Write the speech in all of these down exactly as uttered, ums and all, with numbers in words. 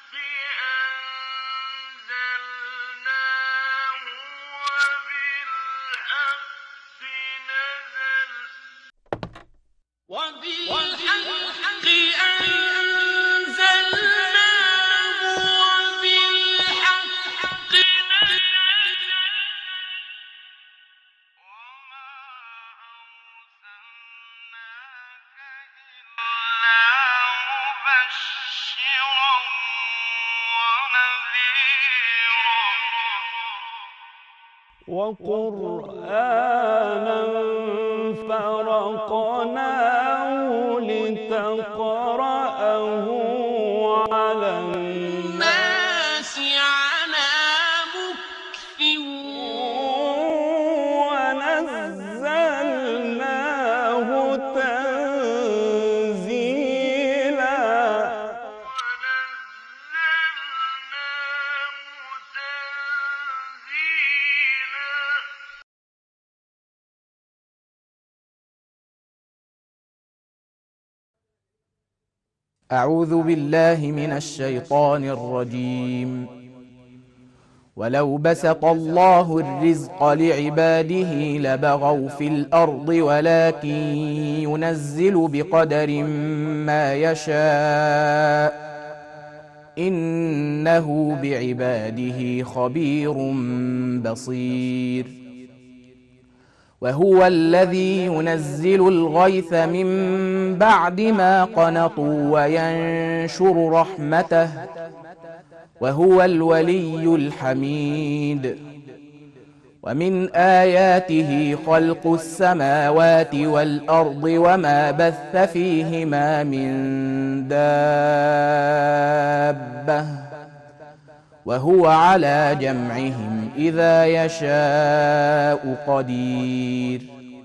وقرآنا فرقناه لتقرأه على الناس على مكث ونزلناه تنزيلا. أعوذ بالله من الشيطان الرجيم. ولو بسط الله الرزق لعباده لبغوا في الأرض ولكن ينزل بقدر ما يشاء إنه بعباده خبير بصير. وهو الذي ينزل الغيث من بعد ما قنطوا وينشر رحمته وهو الولي الحميد. ومن آياته خلق السماوات والأرض وما بث فيهما من دابة وهو على جمعهم إذا يشاء قدير.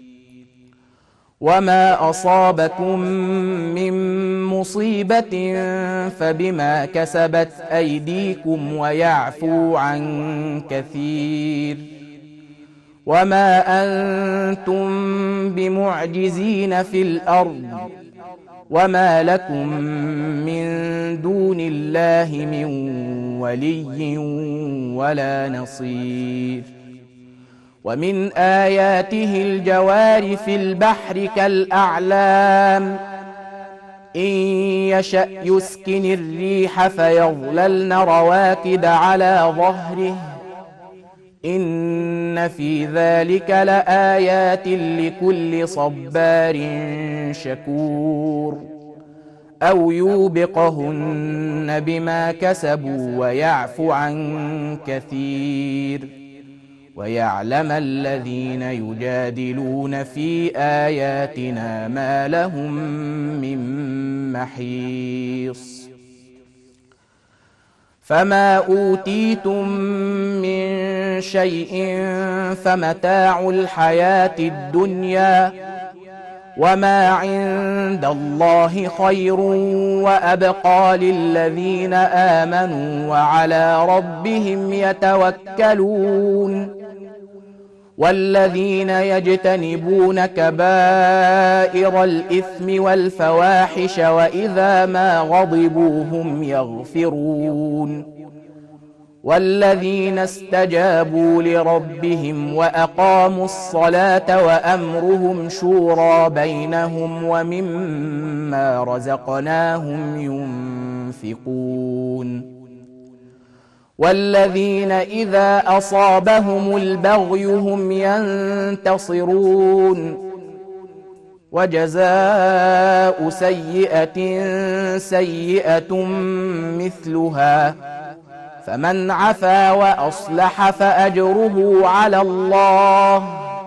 وما أصابكم من مصيبة فبما كسبت أيديكم ويعفو عن كثير. وما أنتم بمعجزين في الأرض وما لكم من دون الله من ولي ولا نصير. ومن آياته الجوار في البحر كالأعلام إن يشأ يسكن الريح فيظللن رواكد على ظهره إن في ذلك لآيات لكل صبار شكور. أو يوبقهن بما كسبوا ويعفو عن كثير. ويعلم الذين يجادلون في آياتنا ما لهم من محيص. فما أوتيتم من شيء فمتاع الحياة الدنيا وما عند الله خير وأبقى للذين آمنوا وعلى ربهم يتوكلون. والذين يجتنبون كبائر الإثم والفواحش وإذا ما غضبوا هم يغفرون. والذين استجابوا لربهم وأقاموا الصلاة وأمرهم شورى بينهم ومما رزقناهم ينفقون. والذين إذا أصابهم البغي هم ينتصرون. وجزاء سيئة سيئة مثلها فمن عفا وأصلح فأجره على الله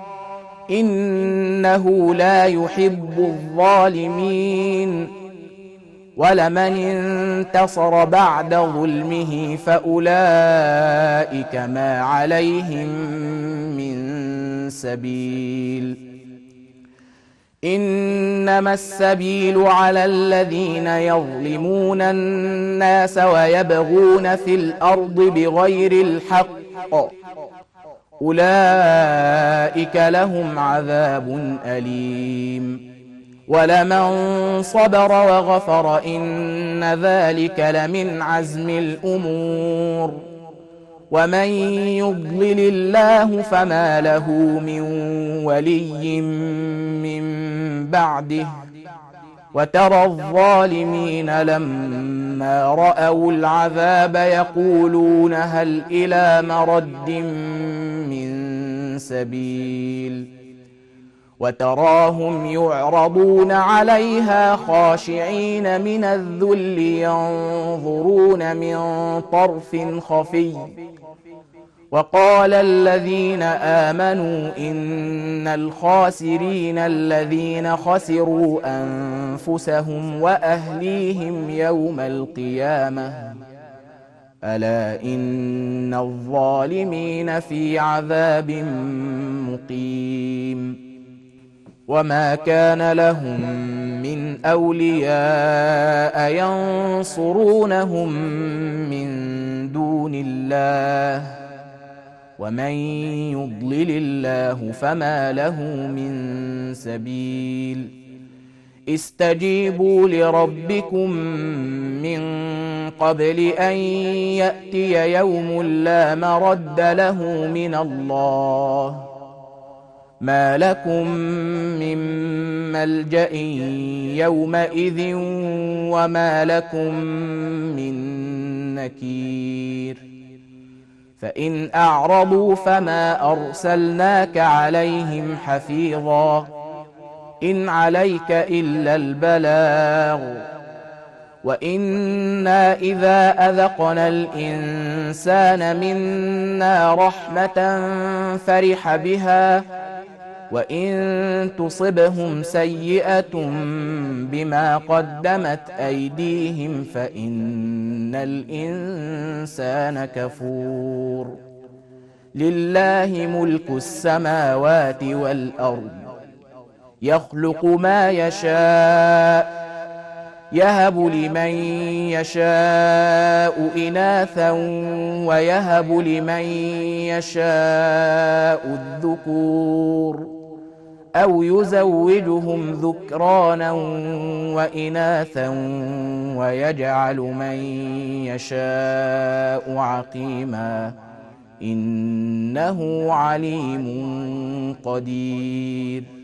إنه لا يحب الظالمين. ولمن انتصر بعد ظلمه فأولئك ما عليهم من سبيل. إنما السبيل على الذين يظلمون الناس ويبغون في الأرض بغير الحق أولئك لهم عذاب أليم. ولمن صبر وغفر إن ذلك لمن عزم الأمور ومن يضلل الله فما له من ولي من بعده وترى الظالمين لما رأوا العذاب يقولون هل إلى مرد من سبيل وتراهم يعرضون عليها خاشعين من الذل ينظرون من طرف خفي وقال الذين آمنوا إن الخاسرين الذين خسروا أنفسهم وأهليهم يوم القيامة ألا إن الظالمين في عذاب مقيم وما كان لهم من أولياء ينصرونهم من دون الله ومن يضلل الله فما له من سبيل استجيبوا لربكم من قبل أن يأتي يوم لا مرد له من الله ما لكم من ملجأ يومئذ وما لكم من نكير فإن أعرضوا فما أرسلناك عليهم حفيظا إن عليك إلا البلاغ وإنا إذا أذقنا الإنسان منا رحمة فرح بها وإن تصبهم سيئة بما قدمت أيديهم فإن الإنسان كفور لله ملك السماوات والأرض يخلق ما يشاء يهب لمن يشاء إناثا ويهب لمن يشاء الذكور أو يزوجهم ذكرانا وإناثا ويجعل من يشاء عقيما إنه عليم قدير